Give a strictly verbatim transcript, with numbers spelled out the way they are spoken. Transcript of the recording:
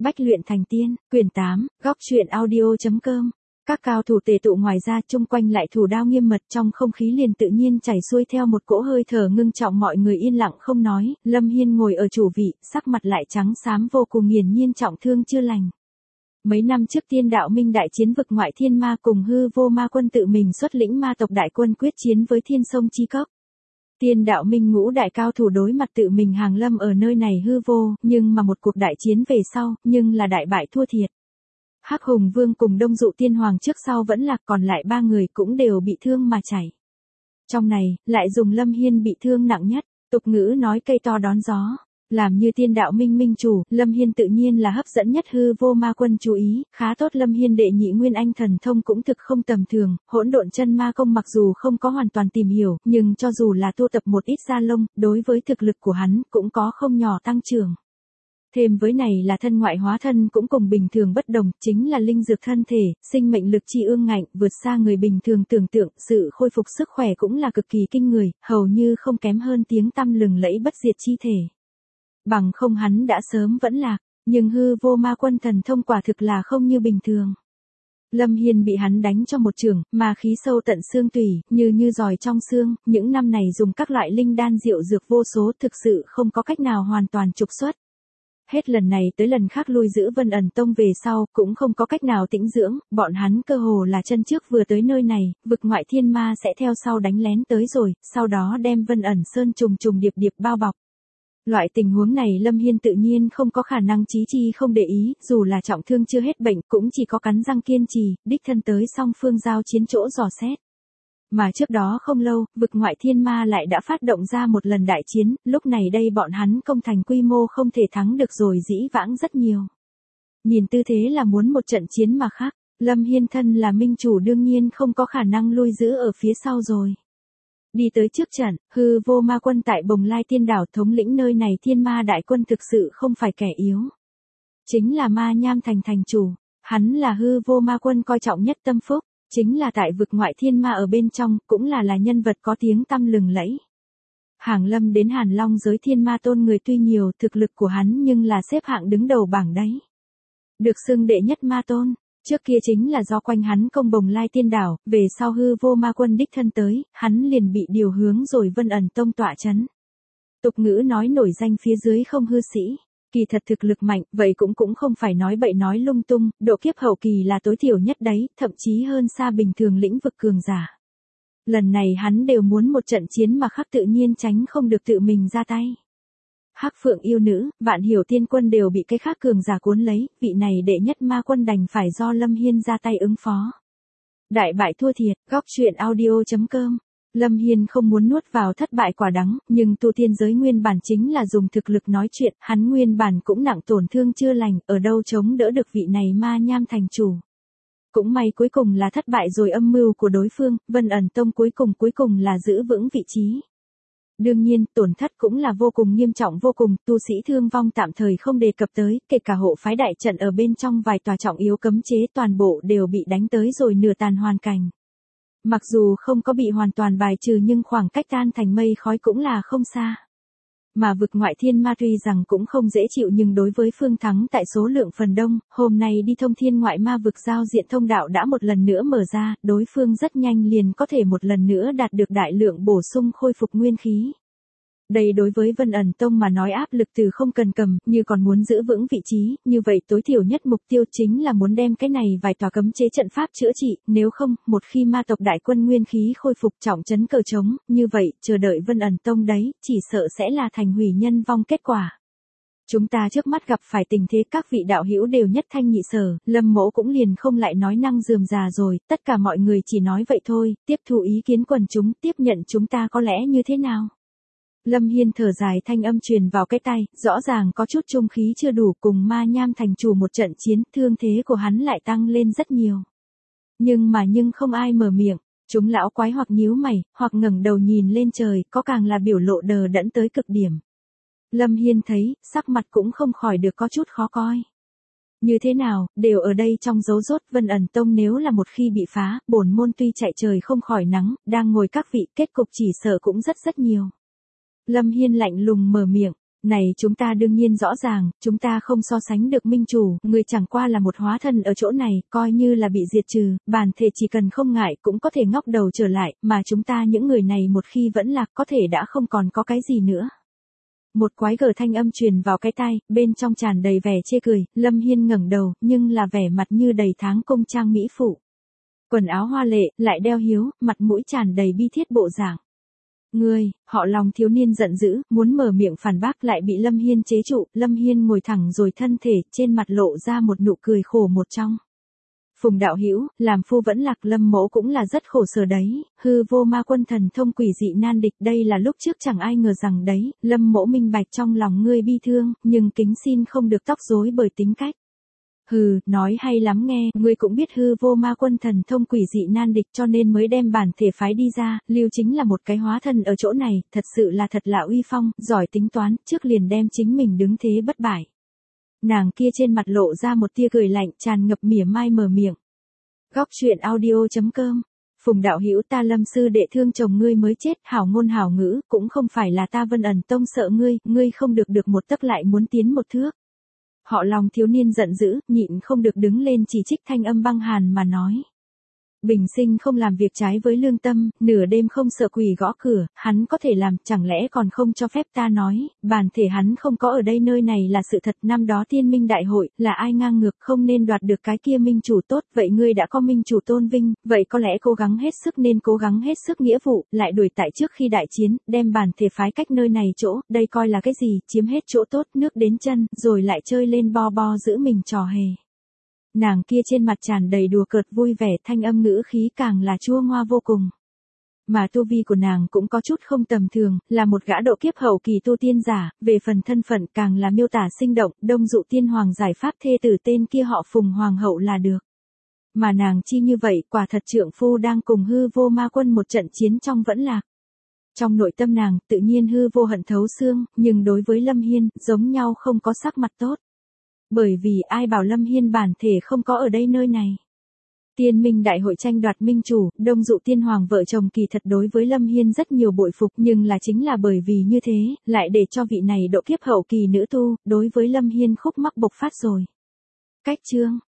Bách luyện thành tiên, quyển tám, góc truyện audio.com. Các cao thủ tề tụ ngoài ra chung quanh lại thủ đao nghiêm mật, trong không khí liền tự nhiên chảy xuôi theo một cỗ hơi thở ngưng trọng, mọi người yên lặng không nói, Lâm Hiên ngồi ở chủ vị, sắc mặt lại trắng xám vô cùng, nghiền nhiên trọng thương chưa lành. Mấy năm trước Tiên Đạo Minh đại chiến vực ngoại thiên ma, cùng hư vô ma quân tự mình xuất lĩnh ma tộc đại quân quyết chiến với Thiên Sông Chi Cốc. Tiên Đạo Minh ngũ đại cao thủ đối mặt tự mình hàng lâm ở nơi này hư vô, nhưng mà một cuộc đại chiến về sau, nhưng là đại bại thua thiệt. Hắc Hùng Vương cùng Đông Dụ Tiên Hoàng trước sau vẫn lạc, còn lại ba người cũng đều bị thương mà chảy. Trong này, lại dùng Lâm Hiên bị thương nặng nhất, tục ngữ nói cây to đón gió. Làm như Tiên Đạo Minh minh chủ, Lâm Hiên tự nhiên là hấp dẫn nhất hư vô ma quân chú ý, khá tốt. Lâm Hiên đệ nhị nguyên anh thần thông cũng thực không tầm thường, hỗn độn chân ma công mặc dù không có hoàn toàn tìm hiểu, nhưng cho dù là tu tập một ít da lông, đối với thực lực của hắn cũng có không nhỏ tăng trưởng. Thêm với này là thân ngoại hóa thân cũng cùng bình thường bất đồng, chính là linh dược thân thể, sinh mệnh lực chi ương ngạnh, vượt xa người bình thường tưởng tượng, sự khôi phục sức khỏe cũng là cực kỳ kinh người, hầu như không kém hơn tiếng tăm lừng lẫy bất diệt chi thể. Bằng không hắn đã sớm vẫn lạc, nhưng hư vô ma quân thần thông quả thực là không như bình thường. Lâm Hiên bị hắn đánh cho một trường, ma khí sâu tận xương tủy, như như giòi trong xương, những năm này dùng các loại linh đan diệu dược vô số, thực sự không có cách nào hoàn toàn trục xuất. Hết lần này tới lần khác lui giữ Vân Ẩn Tông về sau, cũng không có cách nào tĩnh dưỡng, bọn hắn cơ hồ là chân trước vừa tới nơi này, vực ngoại thiên ma sẽ theo sau đánh lén tới rồi, sau đó đem Vân Ẩn Sơn trùng trùng điệp điệp bao bọc. Loại tình huống này Lâm Hiên tự nhiên không có khả năng chí chi không để ý, dù là trọng thương chưa hết bệnh cũng chỉ có cắn răng kiên trì, đích thân tới song phương giao chiến chỗ dò xét. Mà trước đó không lâu, vực ngoại thiên ma lại đã phát động ra một lần đại chiến, lúc này đây bọn hắn công thành quy mô không thể thắng được rồi, dĩ vãng rất nhiều. Nhìn tư thế là muốn một trận chiến mà khác, Lâm Hiên thân là minh chủ đương nhiên không có khả năng lui giữ ở phía sau rồi. Đi tới trước trận, hư vô ma quân tại Bồng Lai Tiên Đảo thống lĩnh nơi này thiên ma đại quân thực sự không phải kẻ yếu. Chính là Ma Nham Thành thành chủ, hắn là hư vô ma quân coi trọng nhất tâm phúc, chính là tại vực ngoại thiên ma ở bên trong, cũng là là nhân vật có tiếng tăm lừng lẫy. Hàng lâm đến Hàn Long giới thiên ma tôn người tuy nhiều, thực lực của hắn nhưng là xếp hạng đứng đầu bảng đấy. Được xưng đệ nhất ma tôn. Trước kia chính là do quanh hắn công Bồng Lai Tiên Đảo, về sau hư vô ma quân đích thân tới, hắn liền bị điều hướng rồi Vân Ẩn Tông tọa chấn. Tục ngữ nói nổi danh phía dưới không hư sĩ, kỳ thật thực lực mạnh, vậy cũng cũng không phải nói bậy nói lung tung, độ kiếp hậu kỳ là tối thiểu nhất đấy, thậm chí hơn xa bình thường lĩnh vực cường giả. Lần này hắn đều muốn một trận chiến mà khắc tự nhiên tránh không được tự mình ra tay. Hắc Phượng yêu nữ, Vạn Hiểu Tiên quân đều bị cái khác cường giả cuốn lấy, vị này đệ nhất ma quân đành phải do Lâm Hiên ra tay ứng phó. Đại bại thua thiệt, góc truyện audio.com. Lâm Hiên không muốn nuốt vào thất bại quả đắng, nhưng tu tiên giới nguyên bản chính là dùng thực lực nói chuyện, hắn nguyên bản cũng nặng tổn thương chưa lành, ở đâu chống đỡ được vị này Ma Nham thành chủ. Cũng may cuối cùng là thất bại rồi, âm mưu của đối phương, Vân Ẩn Tông cuối cùng cuối cùng là giữ vững vị trí. Đương nhiên, tổn thất cũng là vô cùng nghiêm trọng vô cùng, tu sĩ thương vong tạm thời không đề cập tới, kể cả hộ phái đại trận ở bên trong vài tòa trọng yếu cấm chế toàn bộ đều bị đánh tới rồi nửa tàn hoàn cảnh. Mặc dù không có bị hoàn toàn bài trừ nhưng khoảng cách tan thành mây khói cũng là không xa. Mà vực ngoại thiên ma tuy rằng cũng không dễ chịu nhưng đối với phương thắng tại số lượng phần đông, hôm nay đi thông thiên ngoại ma vực giao diện thông đạo đã một lần nữa mở ra, đối phương rất nhanh liền có thể một lần nữa đạt được đại lượng bổ sung khôi phục nguyên khí. Đây đối với Vân Ẩn Tông mà nói áp lực từ không cần cầm, như còn muốn giữ vững vị trí, như vậy tối thiểu nhất mục tiêu chính là muốn đem cái này vài tòa cấm chế trận pháp chữa trị, nếu không, một khi ma tộc đại quân nguyên khí khôi phục trọng trấn cờ trống, như vậy, chờ đợi Vân Ẩn Tông đấy, chỉ sợ sẽ là thành hủy nhân vong kết quả. Chúng ta trước mắt gặp phải tình thế các vị đạo hữu đều nhất thanh nhị sở, Lâm Mỗ cũng liền không lại nói năng rườm rà rồi, tất cả mọi người chỉ nói vậy thôi, tiếp thu ý kiến quần chúng, tiếp nhận chúng ta có lẽ như thế nào? Lâm Hiên thở dài, thanh âm truyền vào cái tai, rõ ràng có chút trung khí chưa đủ, cùng Ma Nham thành chủ một trận chiến, thương thế của hắn lại tăng lên rất nhiều. Nhưng mà nhưng không ai mở miệng, chúng lão quái hoặc nhíu mày, hoặc ngẩng đầu nhìn lên trời, có càng là biểu lộ đờ đẫn tới cực điểm. Lâm Hiên thấy, sắc mặt cũng không khỏi được có chút khó coi. Như thế nào, đều ở đây trong dấu rốt, Vân Ẩn Tông nếu là một khi bị phá, bổn môn tuy chạy trời không khỏi nắng, đang ngồi các vị, kết cục chỉ sợ cũng rất rất nhiều. Lâm Hiên lạnh lùng mở miệng, Này chúng ta đương nhiên rõ ràng, chúng ta không so sánh được minh chủ, người chẳng qua là một hóa thân ở chỗ này, coi như là bị diệt trừ, bản thể chỉ cần không ngại cũng có thể ngóc đầu trở lại, mà chúng ta những người này một khi vẫn lạc có thể đã không còn có cái gì nữa. Một quái gở thanh âm truyền vào cái tai, bên trong tràn đầy vẻ chê cười, Lâm Hiên ngẩng đầu, nhưng là vẻ mặt như đầy tháng công trang mỹ phụ. Quần áo hoa lệ, lại đeo hiếu, mặt mũi tràn đầy bi thiết bộ dạng. Ngươi, họ Lòng thiếu niên giận dữ, muốn mở miệng phản bác lại bị Lâm Hiên chế trụ, Lâm Hiên ngồi thẳng rồi thân thể, trên mặt lộ ra một nụ cười khổ một trong. Phùng đạo hữu, làm phu vẫn lạc, Lâm mỗ cũng là rất khổ sở đấy, hư vô ma quân thần thông quỷ dị nan địch, đây là lúc trước chẳng ai ngờ rằng đấy, Lâm mỗ minh bạch trong lòng ngươi bi thương, nhưng kính xin không được tóc rối bởi tính cách. Hừ, nói hay lắm nghe, ngươi cũng biết hư vô ma quân thần thông quỷ dị nan địch cho nên mới đem bản thể phái đi ra, Lưu chính là một cái hóa thân ở chỗ này, thật sự là thật là uy phong, giỏi tính toán, trước liền đem chính mình đứng thế bất bại. Nàng kia trên mặt lộ ra một tia cười lạnh, tràn ngập mỉa mai mở miệng. Góc truyện audio chấm com. Phùng đạo hữu, ta Lâm sư đệ thương chồng ngươi mới chết, hảo ngôn hảo ngữ, cũng không phải là ta Vân Ẩn Tông sợ ngươi, ngươi không được được một tấc lại muốn tiến một thước. Họ Lòng thiếu niên giận dữ, nhịn không được đứng lên chỉ trích, thanh âm băng hàn mà nói. Bình sinh không làm việc trái với lương tâm, nửa đêm không sợ quỷ gõ cửa, hắn có thể làm, chẳng lẽ còn không cho phép ta nói, bản thể hắn không có ở đây, nơi này là sự thật, năm đó tiên minh đại hội, là ai ngang ngược không nên đoạt được cái kia minh chủ tốt, vậy ngươi đã có minh chủ tôn vinh, vậy có lẽ cố gắng hết sức nên cố gắng hết sức nghĩa vụ, lại đuổi tại trước khi đại chiến, đem bản thể phái cách nơi này chỗ, đây coi là cái gì, chiếm hết chỗ tốt, nước đến chân, rồi lại chơi lên bo bo giữ mình trò hề. Nàng kia trên mặt tràn đầy đùa cợt vui vẻ, thanh âm ngữ khí càng là chua ngoa vô cùng. Mà tu vi của nàng cũng có chút không tầm thường, là một gã độ kiếp hậu kỳ tu tiên giả, về phần thân phận càng là miêu tả sinh động, Đông Dụ tiên hoàng giải pháp thê tử tên kia họ Phùng hoàng hậu là được. Mà nàng chi như vậy, quả thật trượng phu đang cùng hư vô ma quân một trận chiến trong vẫn lạc. Trong nội tâm nàng, tự nhiên hư vô hận thấu xương, nhưng đối với Lâm Hiên, giống nhau không có sắc mặt tốt. Bởi vì ai bảo Lâm Hiên bản thể không có ở đây nơi này. Tiên minh đại hội tranh đoạt minh chủ, Đông Dụ tiên hoàng vợ chồng kỳ thật đối với Lâm Hiên rất nhiều bội phục, nhưng là chính là bởi vì như thế, lại để cho vị này độ kiếp hậu kỳ nữ tu, đối với Lâm Hiên khúc mắc bộc phát rồi. Cách chương